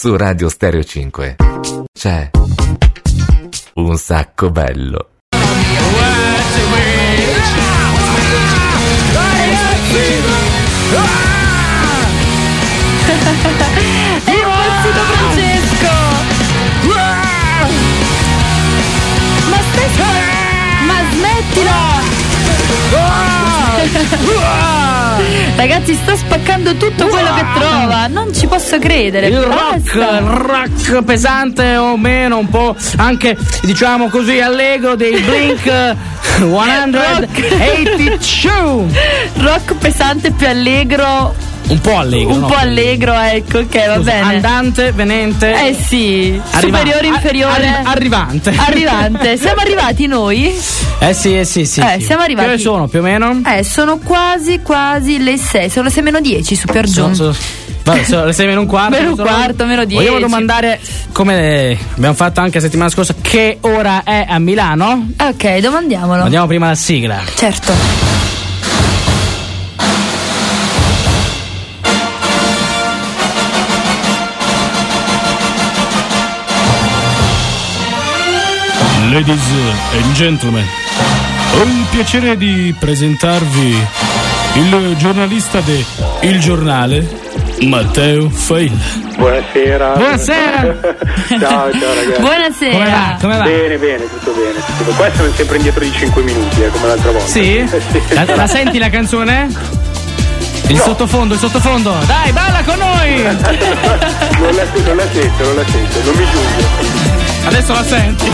Su Radio Stereo 5 c'è Un Sacco Bello. È impazzito Francesco! Ma smettila! Ragazzi, sta spaccando tutto quello che trova. Non ci posso credere. Il rock pesante o meno, un po' anche, diciamo così, allegro dei Blink 182. Rock pesante più allegro. Un po' allegro. Un po' allegro, ecco, ok, va bene. Andante, venente. Sì. Superiore, inferiore. Arrivante. Siamo arrivati noi? Sì. Siamo arrivati. Che ore sono più o meno? Sono quasi le 6. Sono le 6 meno 10 su per giù. Vabbè, sono le 6 meno un quarto. Meno un quarto, meno 10. Vogliamo domandare, come abbiamo fatto anche la settimana scorsa, che ora è a Milano? Ok, domandiamolo. Andiamo prima alla sigla. Certo. Ladies and gentlemen, ho il piacere di presentarvi il giornalista de Il Giornale, Matteo Failla. Buonasera. Ciao ragazzi. Buonasera. Come va? Bene, tutto bene. Qua siamo sempre indietro di 5 minuti, come l'altra volta. Sì? La senti la canzone? Il sottofondo. Dai, balla con noi! non la sento, non mi giunge. Adesso la senti.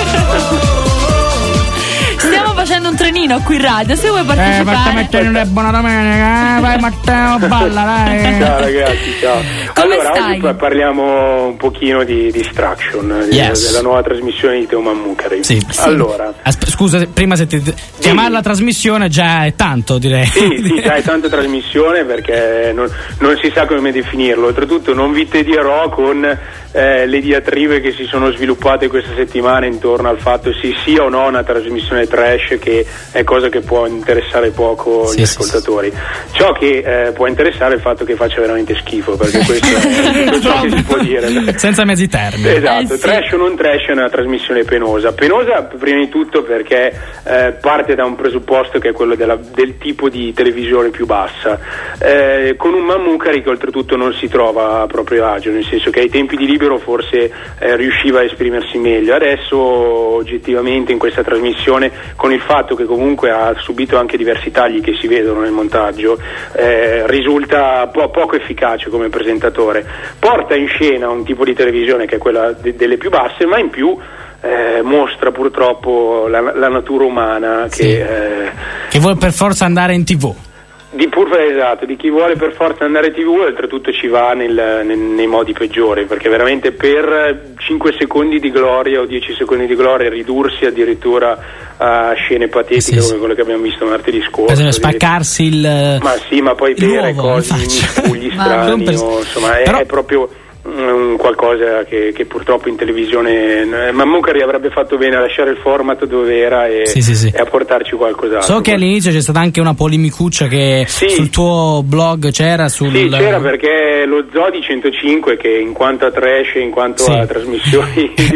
Stiamo facendo un trenino qui in radio, se vuoi partecipare. Basta mettere una buona domenica, vai Matteo, balla, dai. Ciao ragazzi, ciao. Come allora, stai? oggi parliamo un pochino di Distraction, della nuova trasmissione di Teo Mammucari. Sì. Allora, scusa, prima se ti chiamarla trasmissione già è tanto, direi. Sì, già è tanta trasmissione perché non si sa come definirlo. Oltretutto non vi tedierò con le diatribe che si sono sviluppate questa settimana intorno al fatto se sia o no una trasmissione trash, che è cosa che può interessare poco gli ascoltatori. Ciò che può interessare è il fatto che faccia veramente schifo, perché questo è ciò che si può dire. Senza mezzi termini. Esatto, trash o non trash è una trasmissione penosa prima di tutto perché parte da un presupposto che è quello del tipo di televisione più bassa, con un Mammucari che oltretutto non si trova a proprio agio, nel senso che ai tempi di Libero forse riusciva a esprimersi meglio. Adesso oggettivamente in questa trasmissione, con il fatto che comunque ha subito anche diversi tagli che si vedono nel montaggio, risulta poco efficace come presentatore. Porta in scena un tipo di televisione che è quella delle più basse, ma in più mostra purtroppo la natura umana che vuole per forza andare in TV. Esatto, di chi vuole per forza andare in TV, oltretutto ci va nei modi peggiori, perché veramente per 5 secondi di gloria o 10 secondi di gloria ridursi addirittura a scene patetiche come quelle che abbiamo visto martedì scorso, spaccarsi ma poi bere cose, miscugli strani, insomma è proprio qualcosa che purtroppo in televisione Mammucari avrebbe fatto bene a lasciare il format dove era e a portarci qualcos'altro. So che all'inizio c'è stata anche una polemicuccia che sul tuo blog c'era c'era perché lo Zodi 105, che in quanto a trash, in quanto a trasmissioni di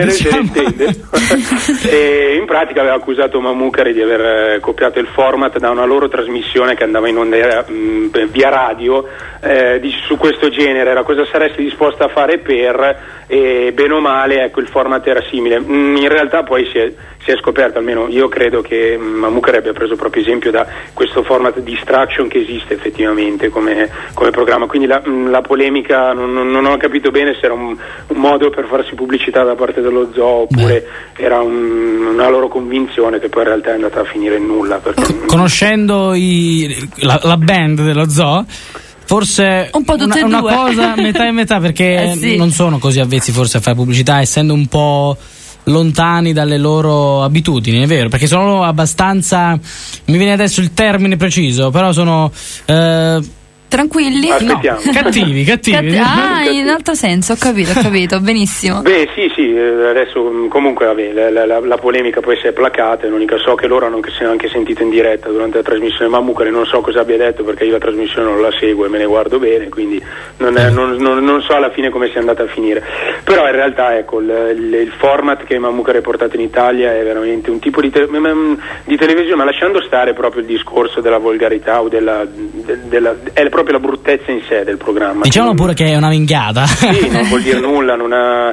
e in pratica aveva accusato Mammucari di aver copiato il format da una loro trasmissione che andava in onda via radio su questo genere. Era cosa saresti disposta a fare e bene o male ecco il format era simile. In realtà poi si è scoperto, almeno io credo, che Mammucari abbia preso proprio esempio da questo format Distraction che esiste effettivamente come programma, quindi la polemica non ho capito bene se era un modo per farsi pubblicità da parte dello Zoo oppure era una loro convinzione che poi in realtà è andata a finire in nulla, perché conoscendo la band dello Zoo forse un po' tutte una due. Cosa metà e metà, perché non sono così avvezzi forse a fare pubblicità, essendo un po' lontani dalle loro abitudini, è vero, perché sono abbastanza, mi viene adesso il termine preciso, però sono tranquilli? Aspettiamo. No. Cattivi. In un altro senso, ho capito, benissimo. Beh, sì, adesso comunque la polemica poi si è placata, l'unica so che loro hanno anche sentito in diretta durante la trasmissione Mammucari, non so cosa abbia detto perché io la trasmissione non la seguo e me ne guardo bene, quindi non so alla fine come sia andata a finire. Però in realtà ecco il format che Mammucari ha portato in Italia è veramente un tipo di televisione, ma lasciando stare proprio il discorso della volgarità o è proprio la bruttezza in sé del programma. Diciamo pure che è una vinghiata. Sì, non vuol dire nulla, non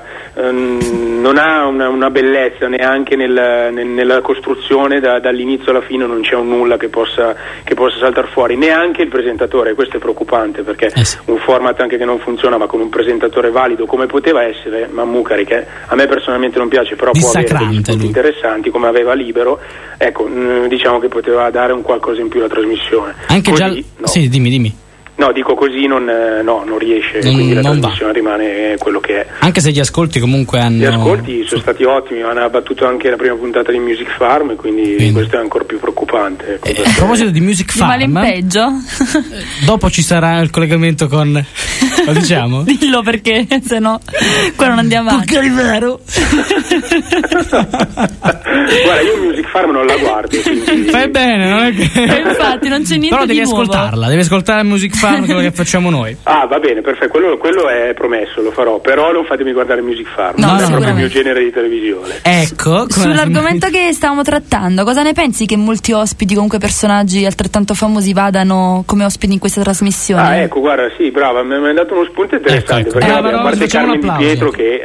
ha una bellezza neanche nella costruzione, dall'inizio alla fine non c'è un nulla che possa saltare fuori, neanche il presentatore. Questo è preoccupante perché un format anche che non funziona, ma con un presentatore valido come poteva essere Mammucari, che a me personalmente non piace, però può avere degli spunti interessanti come aveva Libero, ecco, diciamo che poteva dare un qualcosa in più alla trasmissione. Anche così, no. Sì, dimmi. No, dico così non riesce, quindi la trasmissione rimane quello che è. Anche se gli ascolti comunque hanno... Gli ascolti sono stati ottimi, hanno abbattuto anche la prima puntata di Music Farm, quindi questo è ancora più preoccupante. A proposito di Music Farm... Di male in peggio? Dopo ci sarà il collegamento con... Lo diciamo? Dillo perché sennò qua non andiamo avanti. Perché è vero. Guarda, io Music Farm non la guardo, quindi... Fai bene, non è che... Infatti non c'è niente. Però devi di nuovo. ascoltarla, devi ascoltare Music Farm, quello che facciamo noi. Ah, va bene, perfetto, quello è promesso, lo farò, però non fatemi guardare Music Farm, no, non è proprio il mio genere di televisione. Ecco, sull'argomento che stavamo trattando, cosa ne pensi che molti ospiti, comunque personaggi altrettanto famosi, vadano come ospiti in questa trasmissione? Ah, ecco, guarda, sì, brava, mi hai dato uno spunto interessante, perché a parte Carmen Di Pietro che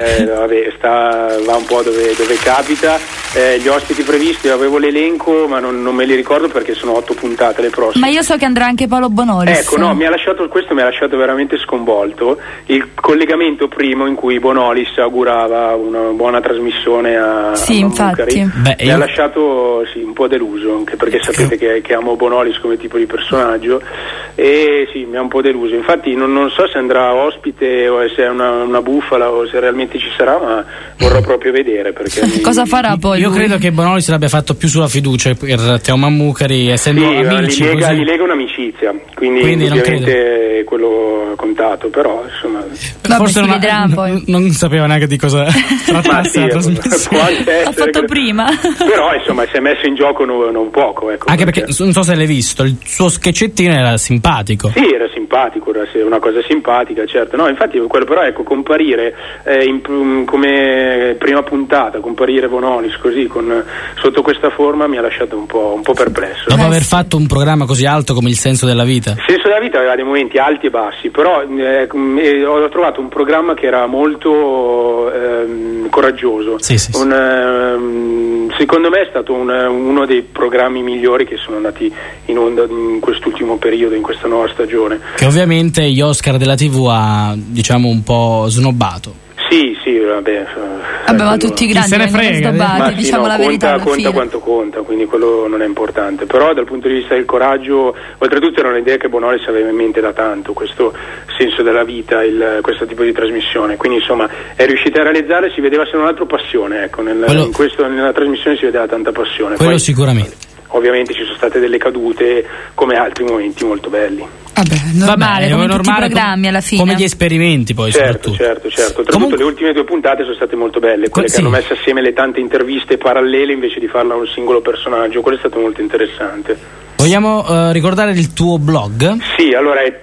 va un po' dove capita, gli ospiti previsti avevo l'elenco, ma non me li ricordo perché sono 8 puntate le prossime. Ma io so che andrà anche Paolo Bonolis. Ecco, no, questo mi ha lasciato veramente sconvolto, il collegamento primo in cui Bonolis augurava una buona trasmissione a Mammucari. Mi ha lasciato un po' deluso, anche perché sapete che amo Bonolis come tipo di personaggio, e sì, mi ha un po' deluso. Infatti non so se andrà ospite o se è una bufala o se realmente ci sarà, ma vorrò proprio vedere perché cosa farà poi? Io credo che Bonolis l'abbia fatto più sulla fiducia per Teo Mammucari, essendo amici, gli lega un'amicizia, quindi ovviamente quello contato, però insomma forse non sapeva neanche di cosa trattasse la trasmissione. L'ha fatto prima. Però insomma si è messo in gioco non poco, ecco, anche perché non so se l'hai visto, il suo sketchettino era simpatico. Sì, era simpatico, era una cosa simpatica, certo. No, infatti quello, però ecco, comparire come prima puntata, comparire Bonolis così sotto questa forma mi ha lasciato un po' perplesso. Dopo aver fatto un programma così alto come Il senso della vita. Il senso della vita aveva dei momenti alti e bassi, però ho trovato un programma che era molto coraggioso. Sì. Secondo me è stato uno dei programmi migliori che sono andati in onda in quest'ultimo periodo, in questa nuova stagione. Che ovviamente gli Oscar della TV ha, diciamo, un po' snobbato. Sì, vabbè, ma tutti i grandi se ne frega, snobbati, diciamo la verità. Conta quanto conta, quindi quello non è importante. Però dal punto di vista del coraggio, oltretutto era un'idea che Bonolis aveva in mente da tanto, questo senso della vita, questo tipo di trasmissione. Quindi insomma è riuscita a realizzare, si vedeva se non altro passione, ecco, nella trasmissione si vedeva tanta passione. Quello poi, sicuramente. Ovviamente ci sono state delle cadute, come altri momenti molto belli. Normale, come tutti i programmi alla fine. Come gli esperimenti poi, certo. Oltretutto le ultime 2 puntate sono state molto belle, quelle che hanno messo assieme le tante interviste parallele invece di farla a un singolo personaggio, quello è stato molto interessante. Vogliamo ricordare il tuo blog? Sì, allora è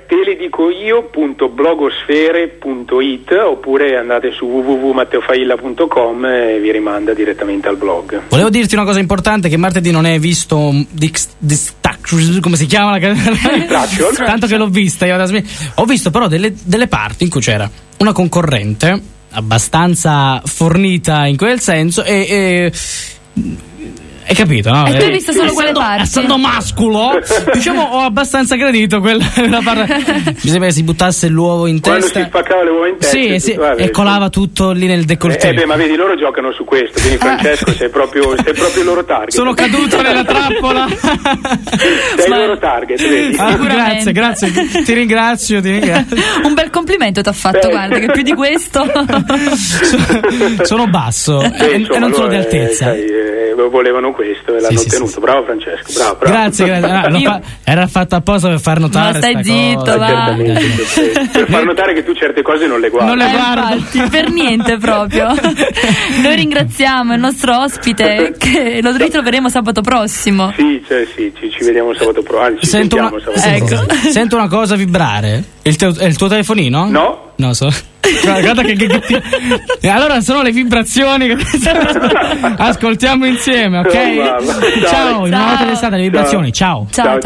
teledicoio.blogosfere.it, oppure andate su www.matteofailla.com e vi rimanda direttamente al blog. Volevo dirti una cosa importante, che martedì non hai visto come si chiama tanto che l'ho vista io, ho visto però delle parti in cui c'era una concorrente abbastanza fornita in quel senso e hai capito, no? E tu hai visto solo quelle parti? Essendo masculo, diciamo, ho abbastanza gradito quella parte. Mi sembra che si buttasse l'uovo in quando testa. Quando si spaccava le uova in testa. Sì, e colava tutto lì nel décolleté. Ma vedi, loro giocano su questo, quindi Francesco sei proprio il loro target. Sono caduto nella trappola. Sei il loro target, vedi? Grazie, ti ringrazio. Un bel complimento ti ha fatto, guarda, che più di questo. Sono basso e non sono di altezza. Volevano questo e l'hanno ottenuto. Sì. Bravo Francesco, bravo. Grazie. Era fatto apposta per far notare. Ma stai zitto, cosa. va. Per far notare che tu certe cose non le guardi. Non le guardo. Infatti, per niente proprio. Noi ringraziamo il nostro ospite che lo ritroveremo sabato prossimo. Sì, ci vediamo sabato prossimo. Sento una cosa vibrare. È il tuo telefonino? No. No, guarda che allora sono le vibrazioni che ascoltiamo insieme, ok? Ciao, in una volta d'estate le vibrazioni. Ciao. Ciao.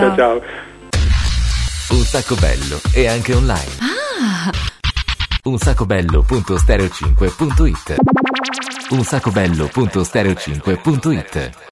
Un sacco bello e anche online. unsaccobello.stereo5.it unsaccobello.stereo5.it